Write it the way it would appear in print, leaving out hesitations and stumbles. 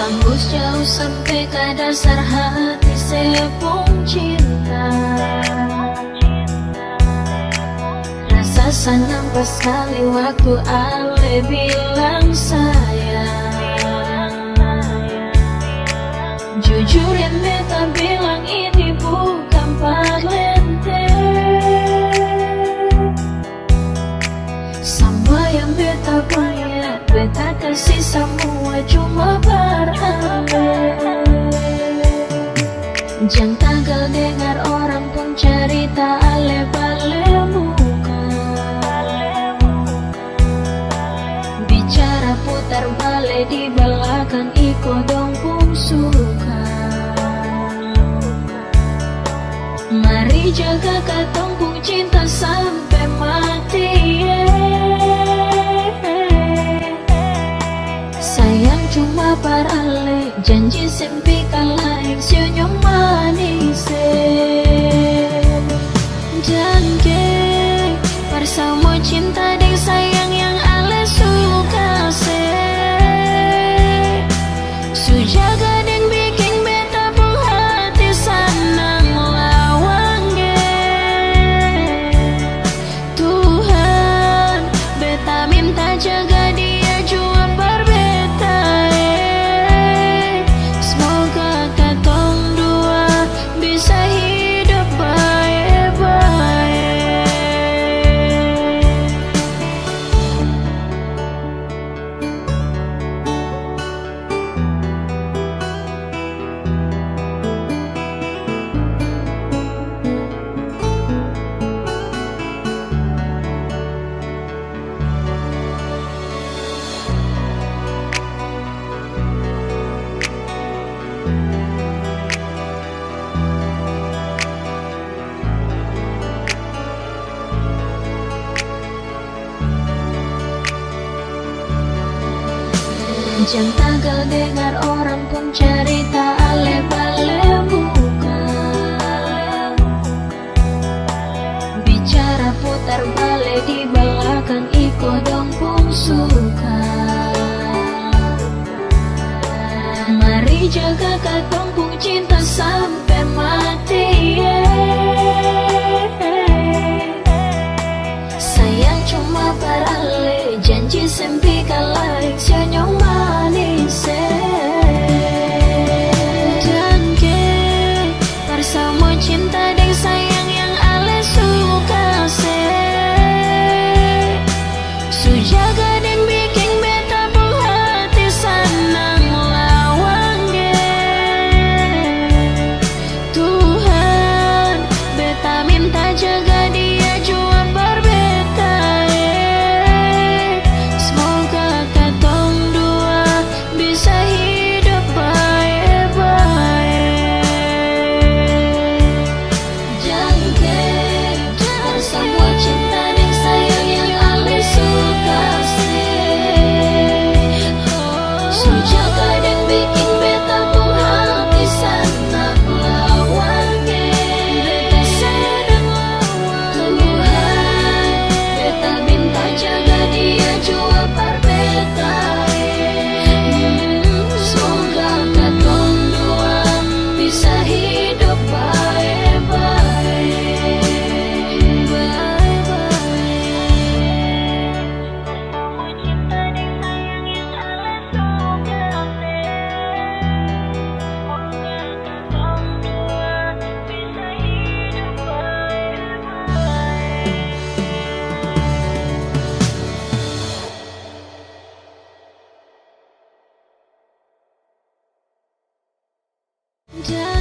Tembus jauh sampai ke dasar hati sepung cinta. Rasa senang pas kali waktu Ale bilang sayang. Jujur yang beta bilang ini bukan parlente. Sama yang beta punya, beta kasih semua cuma berale. Jangan tanggal dengar orang pun cerita Ale bale muka. Bicara putar balik di belakang iko dong pun suka. Mari jaga katong pun cinta sampai mati. Sayang cuma parale, janji sempi kalaing senyum manis. Janji bersama cinta dan sayang yang Ale suka se. Sujaga dan bikin beta pun hati senang lawangnya. Tuhan beta minta jaga dia jua berbeta. Semoga katong dua bisa hidup baik-baik. Jangan tanggal dengar orang pun cerita Ale bale muka. Bicara putar balik di belakang iko dong pun suka. Mari jaga katong pun cinta sampai mati. Sayang cuma parale, janji sempi kalaing senyum manis. Janji bersama cinta dan sayang yang Ale suka se. Sujaga dan bikin beta pun hati senang lawangnya. Tuhan beta minta jaga dia jua berbeta. Semoga katong dua bisa hidup baik-baik. Jangan bersama cinta dan sayang yang Ale suka se. Sujaga dan bikin beta pun hati senang lawangnya. Beta senang Tuhan beta minta jaga dia jua berbeta. Semoga katong dua bisa hidup baik-baik. Jangan